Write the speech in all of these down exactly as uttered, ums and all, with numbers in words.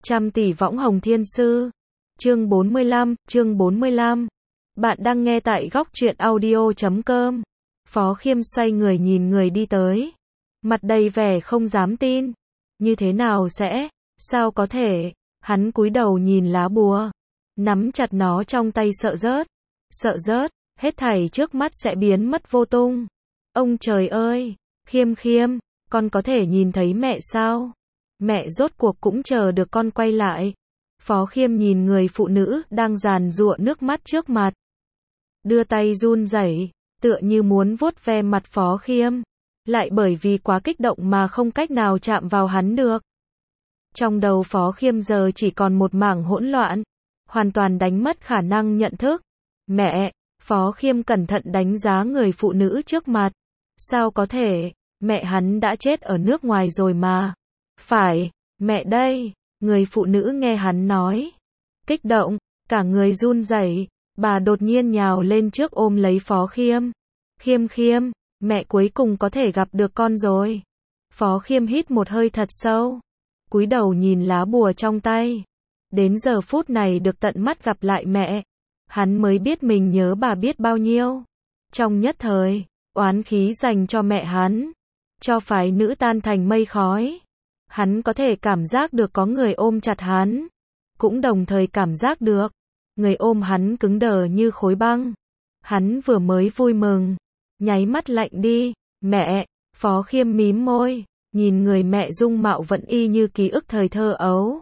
Trăm tỷ võng hồng thiên sư. Chương bốn mươi lăm, chương bốn mươi lăm. Bạn đang nghe tại góc truyện audio chấm com. Phó Khiêm xoay người nhìn người đi tới. Mặt đầy vẻ không dám tin. Như thế nào sẽ? Sao có thể? Hắn cúi đầu nhìn lá bùa. Nắm chặt nó trong tay sợ rớt. Sợ rớt, hết thảy trước mắt sẽ biến mất vô tung. Ông trời ơi! Khiêm Khiêm, con có thể nhìn thấy mẹ sao? Mẹ rốt cuộc cũng chờ được con quay lại. Phó Khiêm nhìn người phụ nữ đang giàn giụa nước mắt trước mặt. Đưa tay run rẩy, tựa như muốn vuốt ve mặt Phó Khiêm. Lại bởi vì quá kích động mà không cách nào chạm vào hắn được. Trong đầu Phó Khiêm giờ chỉ còn một mảng hỗn loạn. Hoàn toàn đánh mất khả năng nhận thức. Mẹ, Phó Khiêm cẩn thận đánh giá người phụ nữ trước mặt. Sao có thể, mẹ hắn đã chết ở nước ngoài rồi mà. Phải, mẹ đây, người phụ nữ nghe hắn nói. Kích động, cả người run rẩy, bà đột nhiên nhào lên trước ôm lấy Phó Khiêm. Khiêm Khiêm, mẹ cuối cùng có thể gặp được con rồi. Phó Khiêm hít một hơi thật sâu, cúi đầu nhìn lá bùa trong tay. Đến giờ phút này được tận mắt gặp lại mẹ, hắn mới biết mình nhớ bà biết bao nhiêu. Trong nhất thời, oán khí dành cho mẹ hắn, cho phái nữ tan thành mây khói. Hắn có thể cảm giác được có người ôm chặt hắn, cũng đồng thời cảm giác được người ôm hắn cứng đờ như khối băng. Hắn vừa mới vui mừng, nháy mắt lạnh đi. Mẹ, Phó Khiêm mím môi, nhìn người mẹ dung mạo vẫn y như ký ức thời thơ ấu.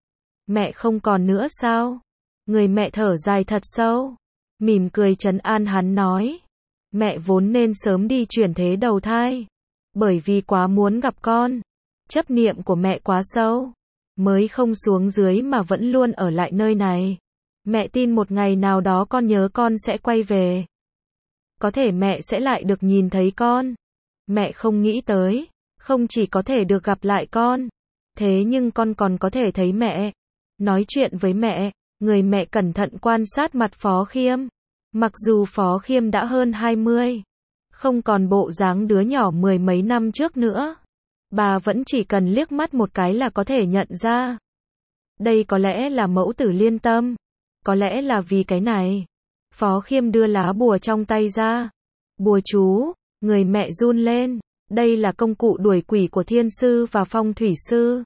Mẹ không còn nữa sao? Người mẹ thở dài thật sâu, mỉm cười trấn an hắn nói. Mẹ vốn nên sớm đi chuyển thế đầu thai, bởi vì quá muốn gặp con. Chấp niệm của mẹ quá sâu, mới không xuống dưới mà vẫn luôn ở lại nơi này. Mẹ tin một ngày nào đó con nhớ con sẽ quay về. Có thể mẹ sẽ lại được nhìn thấy con. Mẹ không nghĩ tới, không chỉ có thể được gặp lại con, thế nhưng con còn có thể thấy mẹ. Nói chuyện với mẹ, người mẹ cẩn thận quan sát mặt Phó Khiêm. Mặc dù Phó Khiêm đã hơn hai mươi, không còn bộ dáng đứa nhỏ mười mấy năm trước nữa. Bà vẫn chỉ cần liếc mắt một cái là có thể nhận ra. Đây có lẽ là mẫu tử liên tâm. Có lẽ là vì cái này. Phó Khiêm đưa lá bùa trong tay ra. Bùa chú, người mẹ run lên. Đây là công cụ đuổi quỷ của thiên sư và phong thủy sư.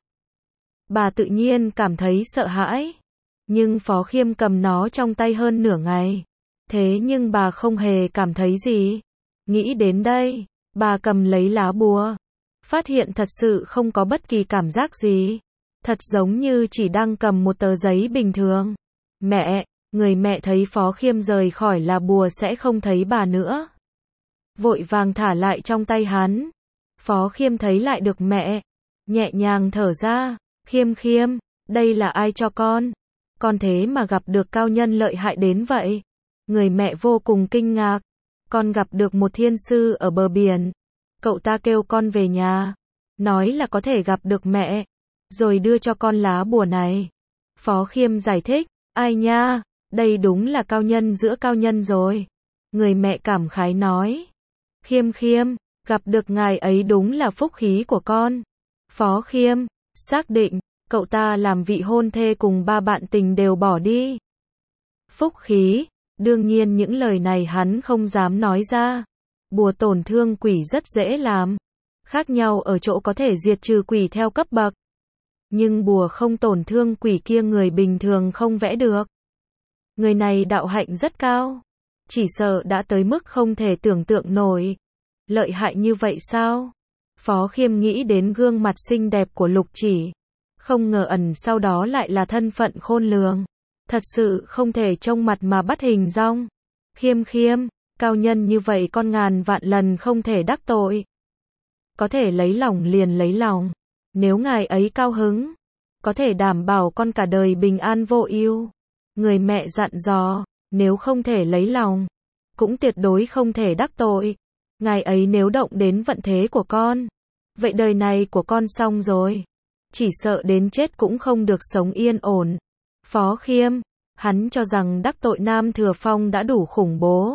Bà tự nhiên cảm thấy sợ hãi. Nhưng Phó Khiêm cầm nó trong tay hơn nửa ngày. Thế nhưng bà không hề cảm thấy gì. Nghĩ đến đây, bà cầm lấy lá bùa. Phát hiện thật sự không có bất kỳ cảm giác gì. Thật giống như chỉ đang cầm một tờ giấy bình thường. Mẹ, người mẹ thấy Phó Khiêm rời khỏi lá bùa sẽ không thấy bà nữa. Vội vàng thả lại trong tay hắn. Phó Khiêm thấy lại được mẹ. Nhẹ nhàng thở ra. Khiêm Khiêm, đây là ai cho con? Con thế mà gặp được cao nhân lợi hại đến vậy. Người mẹ vô cùng kinh ngạc. Con gặp được một thiên sư ở bờ biển. Cậu ta kêu con về nhà, nói là có thể gặp được mẹ, rồi đưa cho con lá bùa này. Phó Khiêm giải thích, ai nha, đây đúng là cao nhân giữa cao nhân rồi. Người mẹ cảm khái nói, Khiêm Khiêm, gặp được ngài ấy đúng là phúc khí của con. Phó Khiêm, xác định, cậu ta làm vị hôn thê cùng ba bạn tình đều bỏ đi. Phúc khí, đương nhiên những lời này hắn không dám nói ra. Bùa tổn thương quỷ rất dễ làm. Khác nhau ở chỗ có thể diệt trừ quỷ theo cấp bậc. Nhưng bùa không tổn thương quỷ kia người bình thường không vẽ được. Người này đạo hạnh rất cao. Chỉ sợ đã tới mức không thể tưởng tượng nổi. Lợi hại như vậy sao? Phó Khiêm nghĩ đến gương mặt xinh đẹp của Lục Chỉ. Không ngờ ẩn sau đó lại là thân phận khôn lường. Thật sự không thể trông mặt mà bắt hình dong. Khiêm Khiêm, cao nhân như vậy con ngàn vạn lần không thể đắc tội. Có thể lấy lòng liền lấy lòng. Nếu ngài ấy cao hứng, có thể đảm bảo con cả đời bình an vô ưu. Người mẹ dặn dò, nếu không thể lấy lòng, cũng tuyệt đối không thể đắc tội. Ngài ấy nếu động đến vận thế của con, vậy đời này của con xong rồi. Chỉ sợ đến chết cũng không được sống yên ổn. Phó Khiêm, hắn cho rằng đắc tội Nam Thừa Phong đã đủ khủng bố.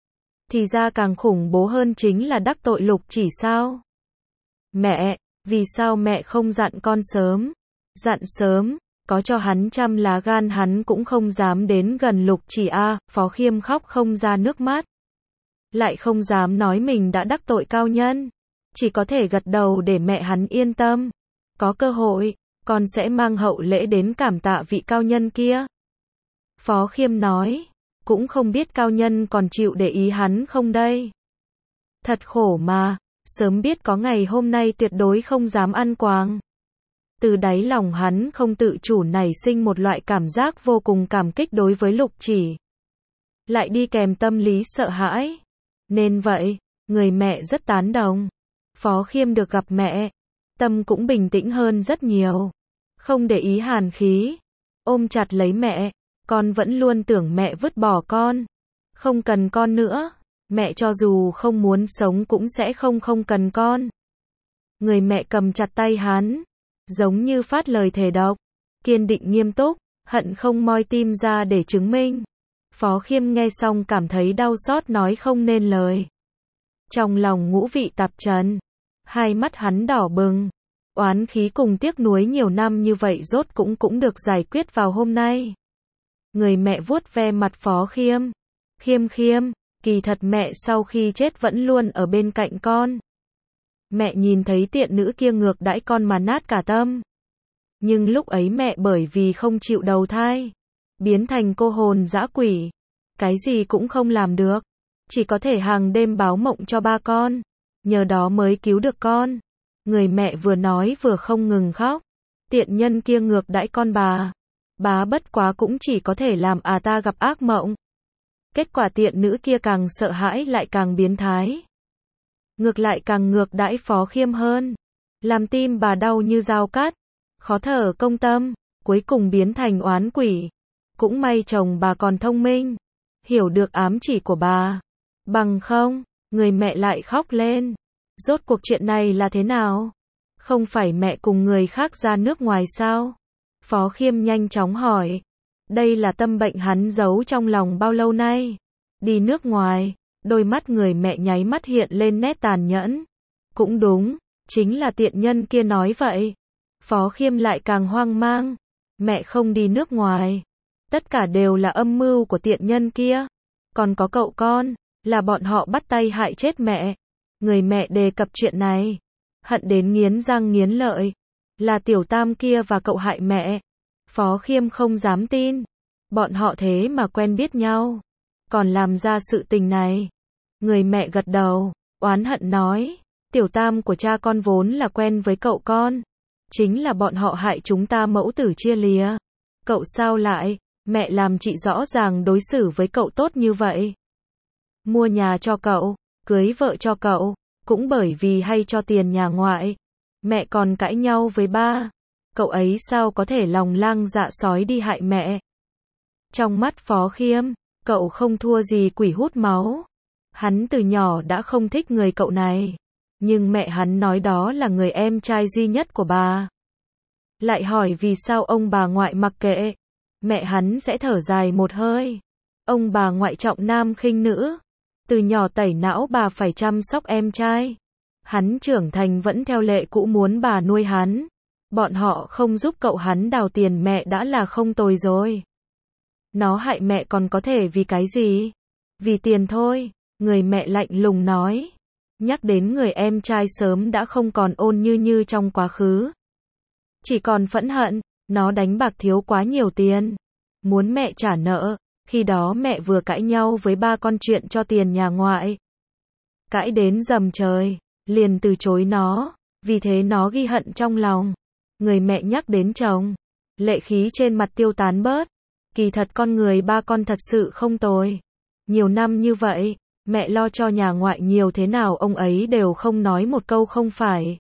Thì ra càng khủng bố hơn chính là đắc tội Lục Chỉ sao? Mẹ, vì sao mẹ không dặn con sớm? Dặn sớm, có cho hắn trăm lá gan hắn cũng không dám đến gần Lục Chỉ a. Phó Khiêm khóc không ra nước mắt. Lại không dám nói mình đã đắc tội cao nhân. Chỉ có thể gật đầu để mẹ hắn yên tâm. Có cơ hội, con sẽ mang hậu lễ đến cảm tạ vị cao nhân kia. Phó Khiêm nói, cũng không biết cao nhân còn chịu để ý hắn không đây. Thật khổ mà, sớm biết có ngày hôm nay tuyệt đối không dám ăn quàng. Từ đáy lòng hắn không tự chủ nảy sinh một loại cảm giác vô cùng cảm kích đối với Lục Chỉ. Lại đi kèm tâm lý sợ hãi. Nên vậy, người mẹ rất tán đồng. Phó Khiêm được gặp mẹ, tâm cũng bình tĩnh hơn rất nhiều. Không để ý hàn khí, ôm chặt lấy mẹ, con vẫn luôn tưởng mẹ vứt bỏ con. Không cần con nữa, mẹ cho dù không muốn sống cũng sẽ không không cần con. Người mẹ cầm chặt tay hắn, giống như phát lời thề độc, kiên định nghiêm túc, hận không moi tim ra để chứng minh. Phó Khiêm nghe xong cảm thấy đau xót nói không nên lời. Trong lòng ngũ vị tạp trần, hai mắt hắn đỏ bừng, oán khí cùng tiếc nuối nhiều năm như vậy rốt cũng cũng được giải quyết vào hôm nay. Người mẹ vuốt ve mặt Phó Khiêm. Khiêm Khiêm, kỳ thật mẹ sau khi chết vẫn luôn ở bên cạnh con. Mẹ nhìn thấy tiện nữ kia ngược đãi con mà nát cả tâm. Nhưng lúc ấy mẹ bởi vì không chịu đầu thai, biến thành cô hồn dã quỷ, cái gì cũng không làm được, chỉ có thể hàng đêm báo mộng cho ba con, nhờ đó mới cứu được con. Người mẹ vừa nói vừa không ngừng khóc. Tiện nhân kia ngược đãi con bà, bà bất quá cũng chỉ có thể làm à ta gặp ác mộng. Kết quả tiện nữ kia càng sợ hãi lại càng biến thái. Ngược lại càng ngược đãi Phó Khiêm hơn, làm tim bà đau như dao cắt, khó thở công tâm, cuối cùng biến thành oán quỷ. Cũng may chồng bà còn thông minh, hiểu được ám chỉ của bà. Bằng không, người mẹ lại khóc lên. Rốt cuộc chuyện này là thế nào? Không phải mẹ cùng người khác ra nước ngoài sao? Phó Khiêm nhanh chóng hỏi. Đây là tâm bệnh hắn giấu trong lòng bao lâu nay. Đi nước ngoài, đôi mắt người mẹ nháy mắt hiện lên nét tàn nhẫn. Cũng đúng, chính là tiện nhân kia nói vậy. Phó Khiêm lại càng hoang mang. Mẹ không đi nước ngoài. Tất cả đều là âm mưu của tiện nhân kia. Còn có cậu con, là bọn họ bắt tay hại chết mẹ. Người mẹ đề cập chuyện này, hận đến nghiến răng nghiến lợi. Là Tiểu Tam kia và cậu hại mẹ. Phó Khiêm không dám tin. Bọn họ thế mà quen biết nhau, còn làm ra sự tình này. Người mẹ gật đầu, oán hận nói. Tiểu Tam của cha con vốn là quen với cậu con. Chính là bọn họ hại chúng ta mẫu tử chia lìa. Cậu sao lại, mẹ làm chị rõ ràng đối xử với cậu tốt như vậy. Mua nhà cho cậu, cưới vợ cho cậu, cũng bởi vì hay cho tiền nhà ngoại. Mẹ còn cãi nhau với ba. Cậu ấy sao có thể lòng lang dạ sói đi hại mẹ. Trong mắt Phó Khiêm, cậu không thua gì quỷ hút máu. Hắn từ nhỏ đã không thích người cậu này. Nhưng mẹ hắn nói đó là người em trai duy nhất của bà. Lại hỏi vì sao ông bà ngoại mặc kệ. Mẹ hắn sẽ thở dài một hơi. Ông bà ngoại trọng nam khinh nữ. Từ nhỏ tẩy não bà phải chăm sóc em trai. Hắn trưởng thành vẫn theo lệ cũ muốn bà nuôi hắn. Bọn họ không giúp cậu hắn đào tiền mẹ đã là không tồi rồi. Nó hại mẹ còn có thể vì cái gì? Vì tiền thôi, người mẹ lạnh lùng nói. Nhắc đến người em trai sớm đã không còn ôn như như trong quá khứ. Chỉ còn phẫn hận, nó đánh bạc thiếu quá nhiều tiền. Muốn mẹ trả nợ, khi đó mẹ vừa cãi nhau với ba con chuyện cho tiền nhà ngoại. Cãi đến rầm trời, liền từ chối nó, vì thế nó ghi hận trong lòng. Người mẹ nhắc đến chồng, lệ khí trên mặt tiêu tán bớt. Kỳ thật con người ba con thật sự không tồi. Nhiều năm như vậy, mẹ lo cho nhà ngoại nhiều thế nào ông ấy đều không nói một câu không phải.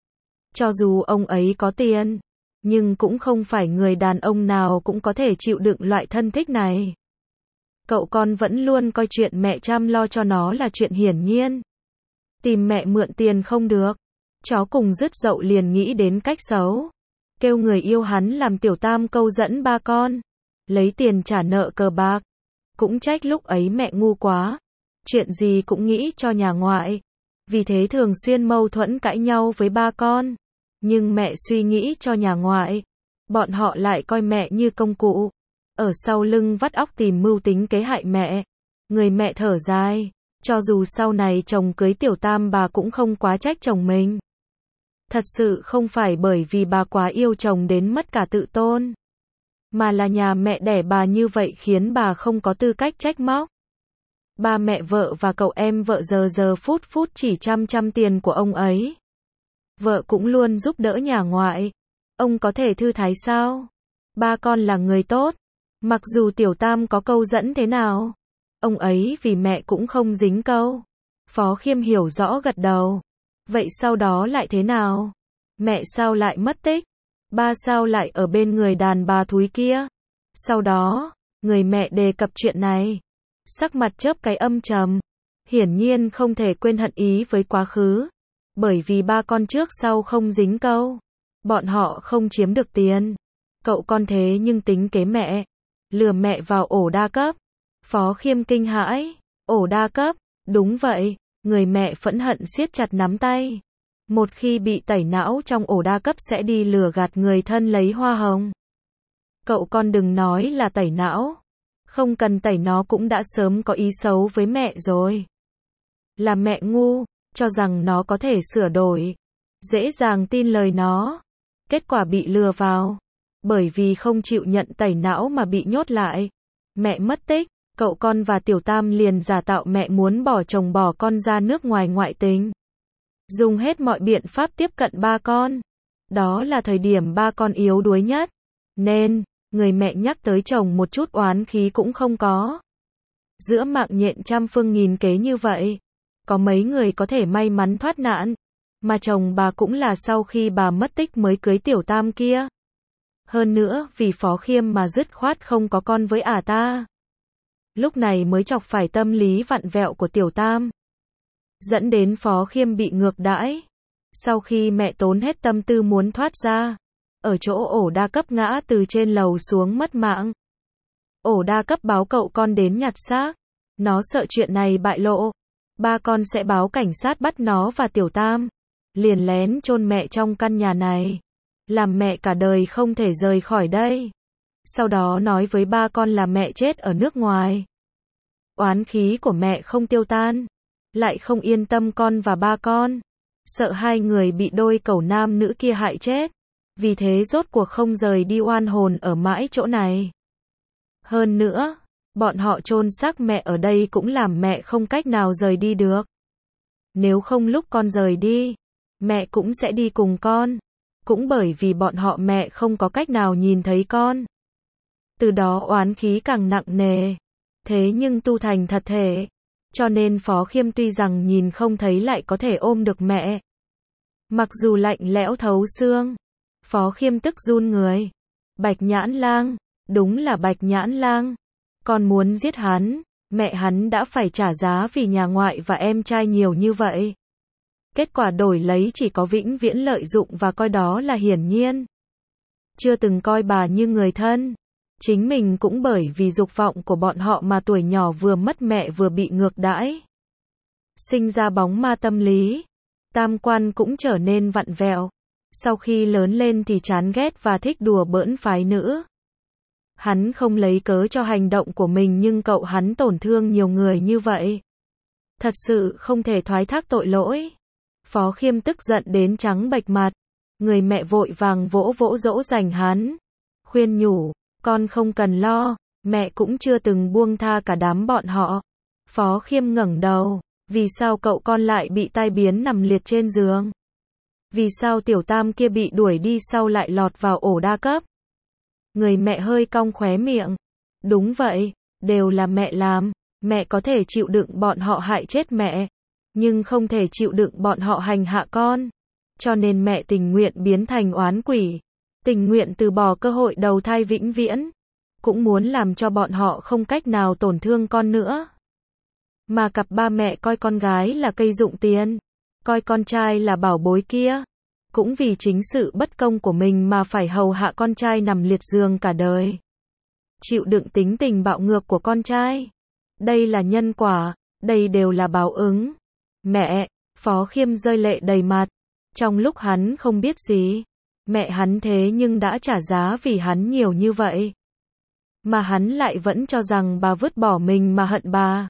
Cho dù ông ấy có tiền, nhưng cũng không phải người đàn ông nào cũng có thể chịu đựng loại thân thích này. Cậu con vẫn luôn coi chuyện mẹ chăm lo cho nó là chuyện hiển nhiên. Tìm mẹ mượn tiền không được, chó cùng dứt dậu liền nghĩ đến cách xấu. Kêu người yêu hắn làm tiểu tam câu dẫn ba con, lấy tiền trả nợ cờ bạc. Cũng trách lúc ấy mẹ ngu quá, chuyện gì cũng nghĩ cho nhà ngoại. Vì thế thường xuyên mâu thuẫn cãi nhau với ba con. Nhưng mẹ suy nghĩ cho nhà ngoại, Bọn họ lại coi mẹ như công cụ, ở sau lưng vắt óc tìm mưu tính kế hại mẹ. Người mẹ thở dài, cho dù sau này chồng cưới tiểu tam bà cũng không quá trách chồng mình. Thật sự không phải bởi vì bà quá yêu chồng đến mất cả tự tôn, mà là nhà mẹ đẻ bà như vậy khiến bà không có tư cách trách móc. Ba mẹ vợ và cậu em vợ giờ giờ phút phút chỉ chăm chăm tiền của ông ấy. Vợ cũng luôn giúp đỡ nhà ngoại. Ông có thể thư thái sao? Ba con là người tốt. Mặc dù tiểu tam có câu dẫn thế nào, ông ấy vì mẹ cũng không dính câu. Phó Khiêm hiểu rõ gật đầu. Vậy sau đó lại thế nào? Mẹ sao lại mất tích? Ba sao lại ở bên người đàn bà thúi kia? Sau đó, người mẹ đề cập chuyện này. Sắc mặt chớp cái âm trầm. Hiển nhiên không thể quên hận ý với quá khứ. Bởi vì ba con trước sau không dính câu. Bọn họ không chiếm được tiền. Cậu con thế nhưng tính kế mẹ. Lừa mẹ vào ổ đa cấp. Phó Khiêm kinh hãi. Ổ đa cấp? Đúng vậy. Người mẹ phẫn hận siết chặt nắm tay. Một khi bị tẩy não trong ổ đa cấp sẽ đi lừa gạt người thân lấy hoa hồng. Cậu con đừng nói là tẩy não. Không cần tẩy, nó cũng đã sớm có ý xấu với mẹ rồi. Là mẹ ngu, cho rằng nó có thể sửa đổi. Dễ dàng tin lời nó. Kết quả bị lừa vào. Bởi vì không chịu nhận tẩy não mà bị nhốt lại. Mẹ mất tích, cậu con và tiểu tam liền giả tạo mẹ muốn bỏ chồng bỏ con ra nước ngoài ngoại tình. Dùng hết mọi biện pháp tiếp cận ba con. Đó là thời điểm ba con yếu đuối nhất. Nên, người mẹ nhắc tới chồng một chút oán khí cũng không có. Giữa mạng nhện trăm phương nghìn kế như vậy, có mấy người có thể may mắn thoát nạn. Mà chồng bà cũng là sau khi bà mất tích mới cưới tiểu tam kia. Hơn nữa, vì Phó Khiêm mà dứt khoát không có con với ả ta. Lúc này mới chọc phải tâm lý vặn vẹo của tiểu tam. Dẫn đến Phó Khiêm bị ngược đãi. Sau khi mẹ tốn hết tâm tư muốn thoát ra, ở chỗ ổ đa cấp ngã từ trên lầu xuống mất mạng. Ổ đa cấp báo cậu con đến nhặt xác. Nó sợ chuyện này bại lộ. Ba con sẽ báo cảnh sát bắt nó và tiểu tam. Liền lén chôn mẹ trong căn nhà này. Làm mẹ cả đời không thể rời khỏi đây. Sau đó nói với ba con là mẹ chết ở nước ngoài. Oán khí của mẹ không tiêu tan. Lại không yên tâm con và ba con. Sợ hai người bị đôi cẩu nam nữ kia hại chết. Vì thế rốt cuộc không rời đi oan hồn ở mãi chỗ này. Hơn nữa, bọn họ chôn xác mẹ ở đây cũng làm mẹ không cách nào rời đi được. Nếu không lúc con rời đi, mẹ cũng sẽ đi cùng con. Cũng bởi vì bọn họ mẹ không có cách nào nhìn thấy con. Từ đó oán khí càng nặng nề. Thế nhưng tu thành thật thể. Cho nên Phó Khiêm tuy rằng nhìn không thấy lại có thể ôm được mẹ. Mặc dù lạnh lẽo thấu xương. Phó Khiêm tức run người. Bạch Nhãn Lang. Đúng là Bạch Nhãn Lang. Con muốn giết hắn. Mẹ hắn đã phải trả giá vì nhà ngoại và em trai nhiều như vậy. Kết quả đổi lấy chỉ có vĩnh viễn lợi dụng và coi đó là hiển nhiên. Chưa từng coi bà như người thân. Chính mình cũng bởi vì dục vọng của bọn họ mà tuổi nhỏ vừa mất mẹ vừa bị ngược đãi. Sinh ra bóng ma tâm lý. Tam quan cũng trở nên vặn vẹo. Sau khi lớn lên thì chán ghét và thích đùa bỡn phái nữ. Hắn không lấy cớ cho hành động của mình nhưng cậu hắn tổn thương nhiều người như vậy. Thật sự không thể thoái thác tội lỗi. Phó Khiêm tức giận đến trắng bệch mặt. Người mẹ vội vàng vỗ vỗ dỗ dành hắn. Khuyên nhủ, con không cần lo, mẹ cũng chưa từng buông tha cả đám bọn họ. Phó Khiêm ngẩng đầu, vì sao cậu con lại bị tai biến nằm liệt trên giường? Vì sao tiểu tam kia bị đuổi đi sau lại lọt vào ổ đa cấp? Người mẹ hơi cong khóe miệng. Đúng vậy, đều là mẹ làm. Mẹ có thể chịu đựng bọn họ hại chết mẹ, nhưng không thể chịu đựng bọn họ hành hạ con. Cho nên mẹ tình nguyện biến thành oán quỷ. Tình nguyện từ bỏ cơ hội đầu thai vĩnh viễn. Cũng muốn làm cho bọn họ không cách nào tổn thương con nữa. Mà cặp ba mẹ coi con gái là cây dụng tiền. Coi con trai là bảo bối kia. Cũng vì chính sự bất công của mình mà phải hầu hạ con trai nằm liệt giường cả đời. Chịu đựng tính tình bạo ngược của con trai. Đây là nhân quả. Đây đều là báo ứng. Mẹ, Phó Khiêm rơi lệ đầy mặt. Trong lúc hắn không biết gì, Mẹ hắn thế nhưng đã trả giá vì hắn nhiều như vậy. Mà hắn lại vẫn cho rằng bà vứt bỏ mình mà hận bà.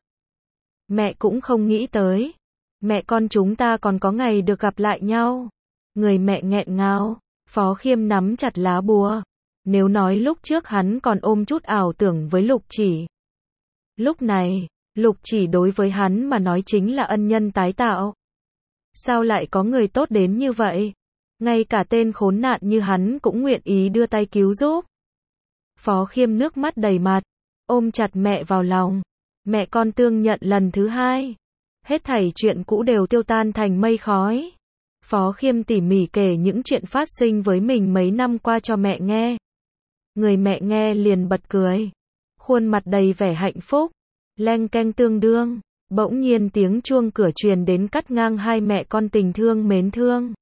Mẹ cũng không nghĩ tới. Mẹ con chúng ta còn có ngày được gặp lại nhau. Người mẹ nghẹn ngào. Phó Khiêm nắm chặt lá bùa. Nếu nói lúc trước hắn còn ôm chút ảo tưởng với Lục Chỉ. Lúc này, Lục Chỉ đối với hắn mà nói chính là ân nhân tái tạo. Sao lại có người tốt đến như vậy? Ngay cả tên khốn nạn như hắn cũng nguyện ý đưa tay cứu giúp. Phó Khiêm nước mắt đầy mặt, ôm chặt mẹ vào lòng. Mẹ con tương nhận lần thứ hai. Hết thảy chuyện cũ đều tiêu tan thành mây khói. Phó Khiêm tỉ mỉ kể những chuyện phát sinh với mình mấy năm qua cho mẹ nghe. Người mẹ nghe liền bật cười. Khuôn mặt đầy vẻ hạnh phúc. Leng keng tương đương. Bỗng nhiên tiếng chuông cửa truyền đến cắt ngang hai mẹ con tình thương mến thương.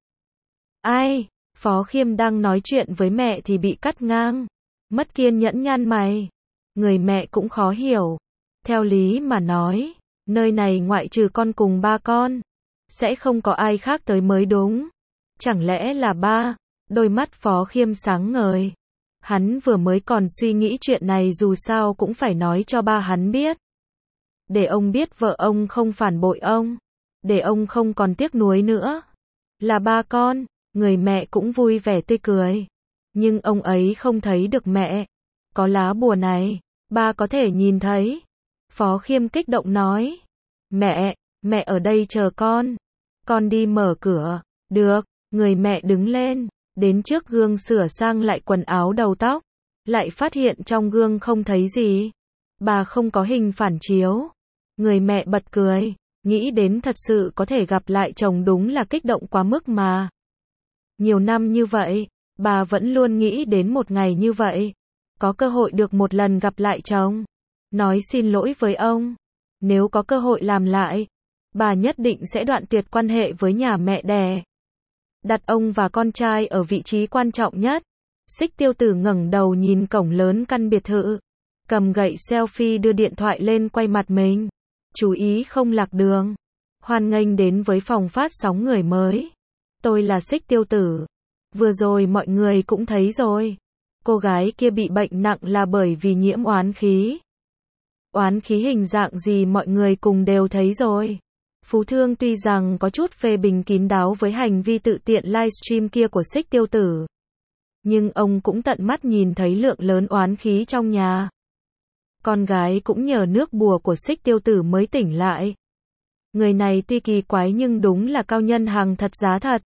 Ai? Phó Khiêm đang nói chuyện với mẹ thì bị cắt ngang. Mất kiên nhẫn nhăn mày. Người mẹ cũng khó hiểu. Theo lý mà nói, nơi này ngoại trừ con cùng ba con, sẽ không có ai khác tới mới đúng. Chẳng lẽ là ba? Đôi mắt Phó Khiêm sáng ngời. Hắn vừa mới còn suy nghĩ chuyện này dù sao cũng phải nói cho ba hắn biết. Để ông biết vợ ông không phản bội ông. Để ông không còn tiếc nuối nữa. Là ba con, người mẹ cũng vui vẻ tươi cười. Nhưng ông ấy không thấy được mẹ. Có lá bùa này, ba có thể nhìn thấy. Phó Khiêm kích động nói. Mẹ, mẹ ở đây chờ con. Con đi mở cửa. Được, người mẹ đứng lên. Đến trước gương sửa sang lại quần áo đầu tóc. Lại phát hiện trong gương không thấy gì. Bà không có hình phản chiếu. Người mẹ bật cười. Nghĩ đến thật sự có thể gặp lại chồng đúng là kích động quá mức mà. Nhiều năm như vậy, bà vẫn luôn nghĩ đến một ngày như vậy. Có cơ hội được một lần gặp lại chồng. Nói xin lỗi với ông. Nếu có cơ hội làm lại, bà nhất định sẽ đoạn tuyệt quan hệ với nhà mẹ đẻ. Đặt ông và con trai ở vị trí quan trọng nhất. Xích Tiêu Tử ngẩng đầu nhìn cổng lớn căn biệt thự. Cầm gậy selfie đưa điện thoại lên quay mặt mình. Chú ý không lạc đường. Hoan nghênh đến với phòng phát sóng người mới. Tôi là Xích Tiêu Tử. Vừa rồi mọi người cũng thấy rồi. Cô gái kia bị bệnh nặng là bởi vì nhiễm oán khí. Oán khí hình dạng gì mọi người cùng đều thấy rồi. Phú Thương tuy rằng có chút phê bình kín đáo với hành vi tự tiện livestream kia của Xích Tiêu Tử. Nhưng ông cũng tận mắt nhìn thấy lượng lớn oán khí trong nhà. Con gái cũng nhờ nước bùa của Xích Tiêu Tử mới tỉnh lại. Người này tuy kỳ quái nhưng đúng là cao nhân hàng thật giá thật.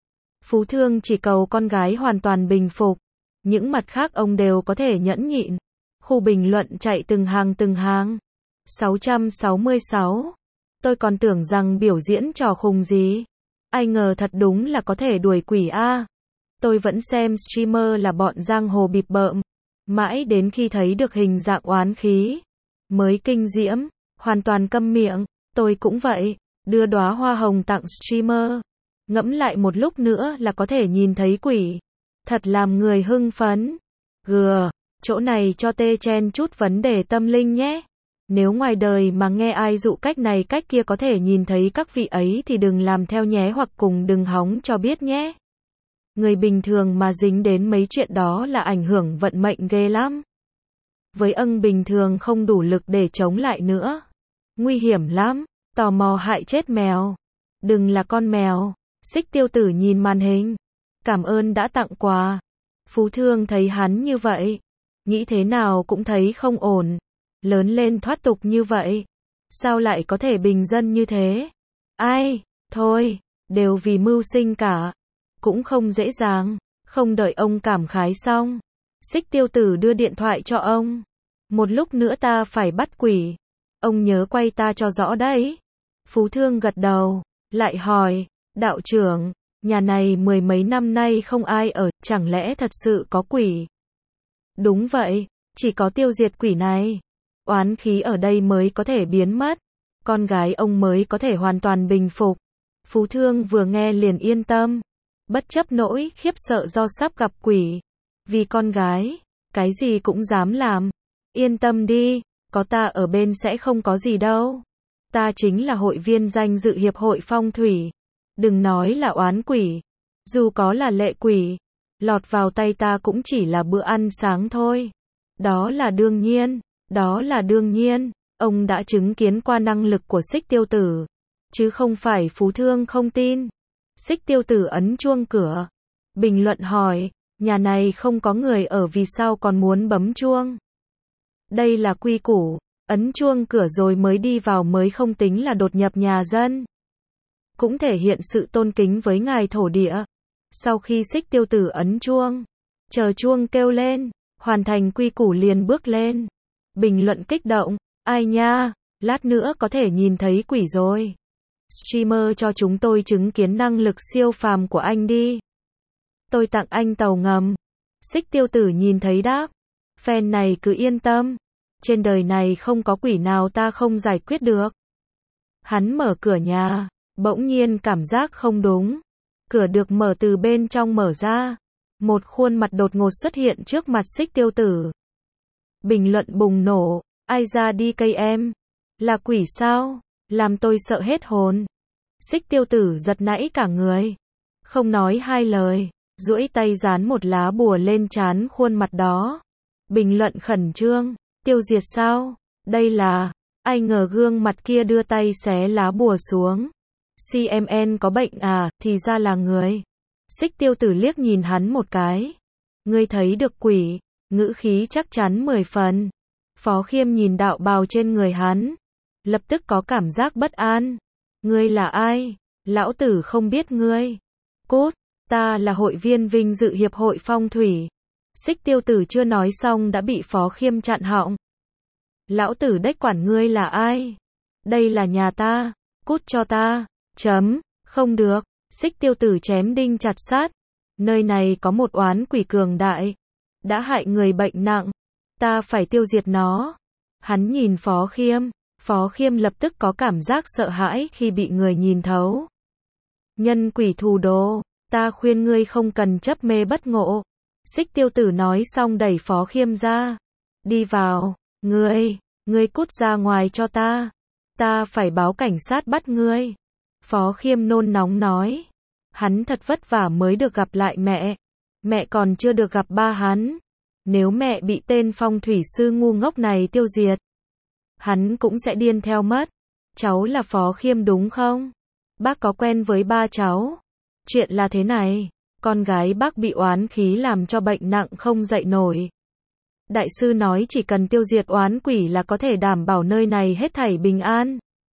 Phú Thương chỉ cầu con gái hoàn toàn bình phục. Những mặt khác ông đều có thể nhẫn nhịn. Khu bình luận chạy từng hàng từng hàng. sáu trăm sáu mươi sáu. Tôi còn tưởng rằng biểu diễn trò khùng gì. Ai ngờ thật đúng là có thể đuổi quỷ a. Tôi vẫn xem streamer là bọn giang hồ bịp bợm. Mãi đến khi thấy được hình dạng oán khí. Mới kinh diễm. Hoàn toàn câm miệng. Tôi cũng vậy. Đưa đóa hoa hồng tặng streamer. Ngẫm lại một lúc nữa là có thể nhìn thấy quỷ. Thật làm người hưng phấn. Gừ, chỗ này cho tê chen chút vấn đề tâm linh nhé. Nếu ngoài đời mà nghe ai dụ cách này cách kia có thể nhìn thấy các vị ấy thì đừng làm theo nhé hoặc cùng đừng hóng cho biết nhé. Người bình thường mà dính đến mấy chuyện đó là ảnh hưởng vận mệnh ghê lắm. Với ân bình thường không đủ lực để chống lại nữa. Nguy hiểm lắm, tò mò hại chết mèo. Đừng là con mèo. Xích Tiêu Tử nhìn màn hình. Cảm ơn đã tặng quà. Phú Thương thấy hắn như vậy. Nghĩ thế nào cũng thấy không ổn. Lớn lên thoát tục như vậy. Sao lại có thể bình dân như thế? Ai? Thôi, đều vì mưu sinh cả. Cũng không dễ dàng. Không đợi ông cảm khái xong. Xích Tiêu Tử đưa điện thoại cho ông. Một lúc nữa ta phải bắt quỷ. Ông nhớ quay ta cho rõ đấy. Phú Thương gật đầu. Lại hỏi. Đạo trưởng, nhà này mười mấy năm nay không ai ở, chẳng lẽ thật sự có quỷ? Đúng vậy, chỉ có tiêu diệt quỷ này. Oán khí ở đây mới có thể biến mất. Con gái ông mới có thể hoàn toàn bình phục. Phú Thương vừa nghe liền yên tâm. Bất chấp nỗi khiếp sợ do sắp gặp quỷ. Vì con gái, cái gì cũng dám làm. Yên tâm đi, có ta ở bên sẽ không có gì đâu. Ta chính là hội viên danh dự hiệp hội phong thủy. Đừng nói là oán quỷ. Dù có là lệ quỷ, lọt vào tay ta cũng chỉ là bữa ăn sáng thôi. Đó là đương nhiên, đó là đương nhiên, ông đã chứng kiến qua năng lực của Xích Tiêu Tử, chứ không phải Phú Thương không tin. Xích Tiêu Tử ấn chuông cửa. Bình luận hỏi, nhà này không có người ở vì sao còn muốn bấm chuông? Đây là quy củ, ấn chuông cửa rồi mới đi vào mới không tính là đột nhập nhà dân. Cũng thể hiện sự tôn kính với ngài thổ địa. Sau khi Xích Tiêu Tử ấn chuông, chờ chuông kêu lên, hoàn thành quy củ liền bước lên. Bình luận kích động, ai nha, lát nữa có thể nhìn thấy quỷ rồi. Streamer cho chúng tôi chứng kiến năng lực siêu phàm của anh đi. Tôi tặng anh tàu ngầm. Xích Tiêu Tử nhìn thấy đáp, fan này cứ yên tâm, trên đời này không có quỷ nào ta không giải quyết được. Hắn mở cửa nhà, bỗng nhiên cảm giác không đúng. Cửa được mở từ bên trong mở ra. Một khuôn mặt đột ngột xuất hiện trước mặt Xích Tiêu Tử. Bình luận bùng nổ, ai ra đi cây em? Là quỷ sao? Làm tôi sợ hết hồn. Xích Tiêu Tử giật nảy cả người. Không nói hai lời, duỗi tay dán một lá bùa lên trán khuôn mặt đó. Bình luận khẩn trương, tiêu diệt sao? Đây là, ai ngờ gương mặt kia đưa tay xé lá bùa xuống. xê em en có bệnh à, thì ra là người. Xích Tiêu Tử liếc nhìn hắn một cái. Ngươi thấy được quỷ, ngữ khí chắc chắn mười phần. Phó Khiêm nhìn đạo bào trên người hắn, lập tức có cảm giác bất an. Ngươi là ai? Lão tử không biết ngươi. Cút, ta là hội viên vinh dự hiệp hội phong thủy. Xích Tiêu Tử chưa nói xong đã bị Phó Khiêm chặn họng. Lão tử đếch quản ngươi là ai? Đây là nhà ta, cút cho ta. Chấm, không được. Xích Tiêu Tử chém đinh chặt sắt. Nơi này có một oán quỷ cường đại, đã hại người bệnh nặng. Ta phải tiêu diệt nó. Hắn nhìn Phó Khiêm. Phó Khiêm lập tức có cảm giác sợ hãi khi bị người nhìn thấu. Nhân quỷ thù đồ, ta khuyên ngươi không cần chấp mê bất ngộ. Xích Tiêu Tử nói xong đẩy Phó Khiêm ra. Đi vào, ngươi, ngươi cút ra ngoài cho ta. Ta phải báo cảnh sát bắt ngươi. Phó Khiêm nôn nóng nói. Hắn thật vất vả mới được gặp lại mẹ. Mẹ còn chưa được gặp ba hắn. Nếu mẹ bị tên phong thủy sư ngu ngốc này tiêu diệt, hắn cũng sẽ điên theo mất. Cháu là Phó Khiêm đúng không? Bác có quen với ba cháu. Chuyện là thế này, con gái bác bị oán khí làm cho bệnh nặng không dậy nổi. Đại sư nói chỉ cần tiêu diệt oán quỷ là có thể đảm bảo nơi này hết thảy bình an.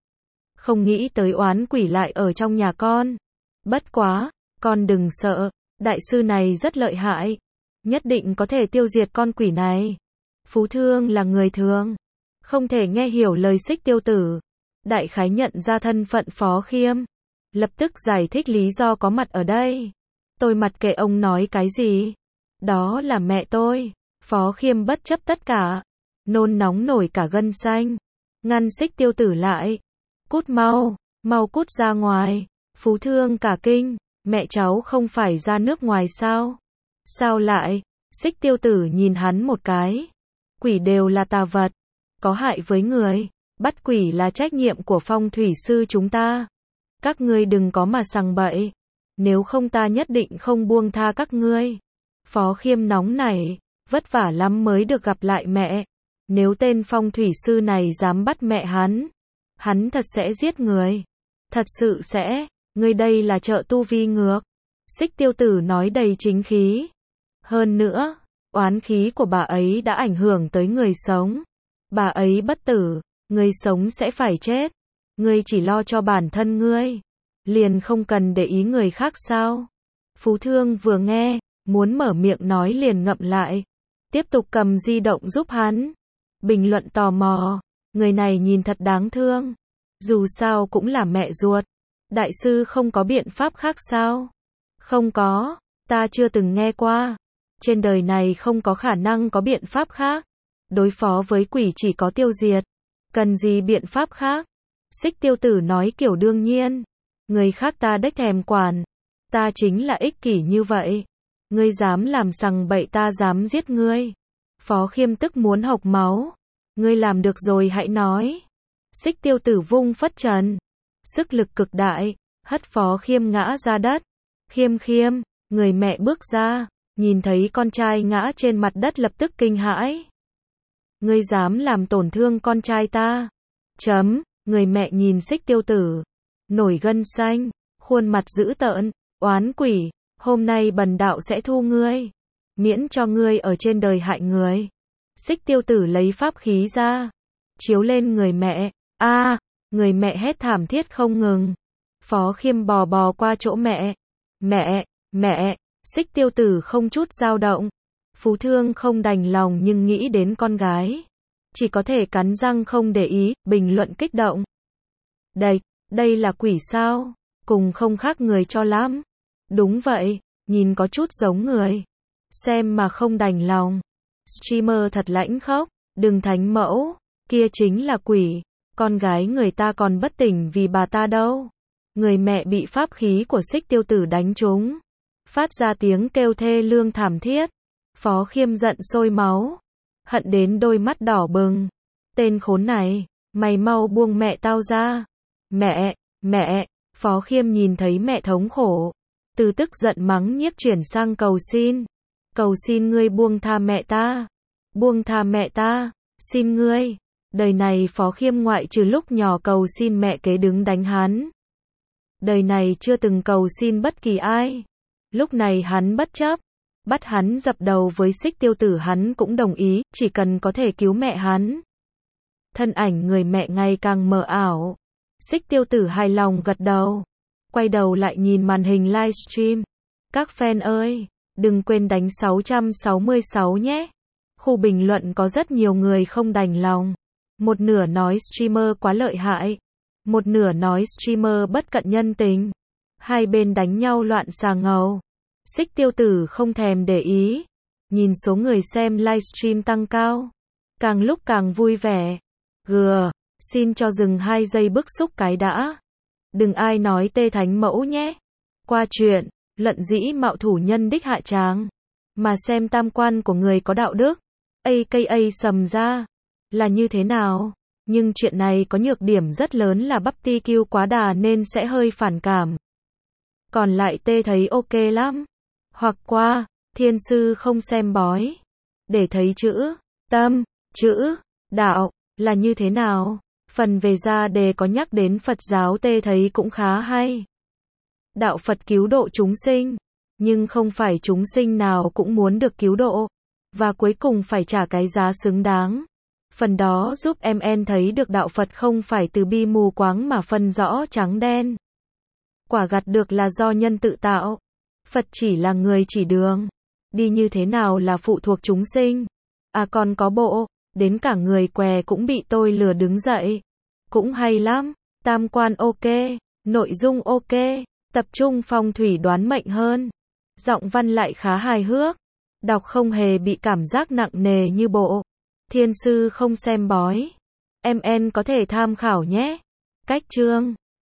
Không nghĩ tới oán quỷ lại ở trong nhà con. Bất quá, con đừng sợ, đại sư này rất lợi hại. Nhất định có thể tiêu diệt con quỷ này. Phú Thương là người thường, không thể nghe hiểu lời Xích Tiêu Tử. Đại khái nhận ra thân phận Phó Khiêm, lập tức giải thích lý do có mặt ở đây. Tôi mặc kệ ông nói cái gì. Đó là mẹ tôi. Phó Khiêm bất chấp tất cả, nôn nóng nổi cả gân xanh, ngăn Xích Tiêu Tử lại. Cút mau, mau cút ra ngoài. Phú Thương cả kinh, mẹ cháu không phải ra nước ngoài sao? Sao lại? Xích Tiêu Tử nhìn hắn một cái. Quỷ đều là tà vật, có hại với người. Bắt quỷ là trách nhiệm của phong thủy sư chúng ta. Các ngươi đừng có mà sằng bậy. Nếu không ta nhất định không buông tha các ngươi. Phó Khiêm nóng nảy, vất vả lắm mới được gặp lại mẹ. Nếu tên phong thủy sư này dám bắt mẹ hắn, hắn thật sẽ giết người. Thật sự sẽ, ngươi đây là trợ tu vi ngược. Xích Tiêu Tử nói đầy chính khí. Hơn nữa, oán khí của bà ấy đã ảnh hưởng tới người sống. Bà ấy bất tử, người sống sẽ phải chết. Ngươi chỉ lo cho bản thân ngươi, liền không cần để ý người khác sao? Phú Thương vừa nghe, muốn mở miệng nói liền ngậm lại. Tiếp tục cầm di động giúp hắn. Bình luận tò mò, người này nhìn thật đáng thương. Dù sao cũng là mẹ ruột. Đại sư không có biện pháp khác sao? Không có, ta chưa từng nghe qua. Trên đời này không có khả năng có biện pháp khác. Đối phó với quỷ chỉ có tiêu diệt. Cần gì biện pháp khác? Xích Tiêu Tử nói kiểu đương nhiên. Người khác ta đếch thèm quản. Ta chính là ích kỷ như vậy. Ngươi dám làm sằng bậy ta dám giết ngươi. Phó Khiêm tức muốn hộc máu. Ngươi làm được rồi hãy nói. Xích Tiêu Tử vung phất trần. Sức lực cực đại, hất Phó Khiêm ngã ra đất. Khiêm Khiêm, người mẹ bước ra. nhìn thấy con trai ngã trên mặt đất lập tức kinh hãi. Ngươi dám làm tổn thương con trai ta? Chấm, người mẹ nhìn Xích Tiêu Tử, nổi gân xanh, khuôn mặt dữ tợn, oán quỷ, hôm nay bần đạo sẽ thu ngươi, miễn cho ngươi ở trên đời hại người. Xích Tiêu Tử lấy pháp khí ra, chiếu lên người mẹ, a, à, người mẹ hét thảm thiết không ngừng. Phó Khiêm bò bò qua chỗ mẹ, mẹ, mẹ, Xích Tiêu Tử không chút dao động. Phú Thương không đành lòng nhưng nghĩ đến con gái, chỉ có thể cắn răng không để ý, bình luận kích động. Đây, đây là quỷ sao? Cùng không khác người cho lắm. Đúng vậy, nhìn có chút giống người. Xem mà không đành lòng. Streamer thật lãnh khốc, đừng thánh mẫu, kia chính là quỷ, con gái người ta còn bất tỉnh vì bà ta đâu. Người mẹ bị pháp khí của Xích Tiêu Tử đánh trúng, phát ra tiếng kêu thê lương thảm thiết. Phó Khiêm giận sôi máu, hận đến đôi mắt đỏ bừng. Tên khốn này, mày mau buông mẹ tao ra. Mẹ, mẹ, Phó Khiêm nhìn thấy mẹ thống khổ, từ tức giận mắng nhiếc chuyển sang cầu xin. Cầu xin ngươi buông tha mẹ ta, buông tha mẹ ta, xin ngươi. Đời này Phó Khiêm ngoại trừ lúc nhỏ cầu xin mẹ kế đứng đánh hắn, đời này chưa từng cầu xin bất kỳ ai. Lúc này hắn bất chấp, bắt hắn dập đầu với Xích Tiêu Tử hắn cũng đồng ý, chỉ cần có thể cứu mẹ hắn. Thân ảnh người mẹ ngày càng mờ ảo. Xích Tiêu Tử hài lòng gật đầu, quay đầu lại nhìn màn hình livestream. Các fan ơi, đừng quên đánh sáu trăm sáu mươi sáu nhé. Khu bình luận có rất nhiều người không đành lòng. Một nửa nói streamer quá lợi hại, một nửa nói streamer bất cận nhân tình. Hai bên đánh nhau loạn xà ngầu. Xích Tiêu Tử không thèm để ý, nhìn số người xem livestream tăng cao, càng lúc càng vui vẻ. Gừ, xin cho dừng hai giây bức xúc cái đã. Đừng ai nói tê thánh mẫu nhé. Qua chuyện, lận dĩ mạo thủ nhân đích hạ tràng, mà xem tam quan của người có đạo đức. a ca a sầm ra, là như thế nào? Nhưng chuyện này có nhược điểm rất lớn là bắp ti kiu quá đà nên sẽ hơi phản cảm. Còn lại tê thấy ok lắm. Hoặc qua, thiên sư không xem bói, để thấy chữ tâm, chữ đạo là như thế nào. Phần về ra đề có nhắc đến Phật giáo tê thấy cũng khá hay. Đạo Phật cứu độ chúng sinh, nhưng không phải chúng sinh nào cũng muốn được cứu độ, và cuối cùng phải trả cái giá xứng đáng. Phần đó giúp em en thấy được đạo Phật không phải từ bi mù quáng mà phân rõ trắng đen. Quả gặt được là do nhân tự tạo. Phật chỉ là người chỉ đường, đi như thế nào là phụ thuộc chúng sinh. À còn có bộ, đến cả người què cũng bị tôi lừa đứng dậy. Cũng hay lắm, tam quan ok, nội dung ok, tập trung phong thủy đoán mệnh hơn. Giọng văn lại khá hài hước, đọc không hề bị cảm giác nặng nề như bộ. Thiên sư không xem bói, em en có thể tham khảo nhé. Cách chương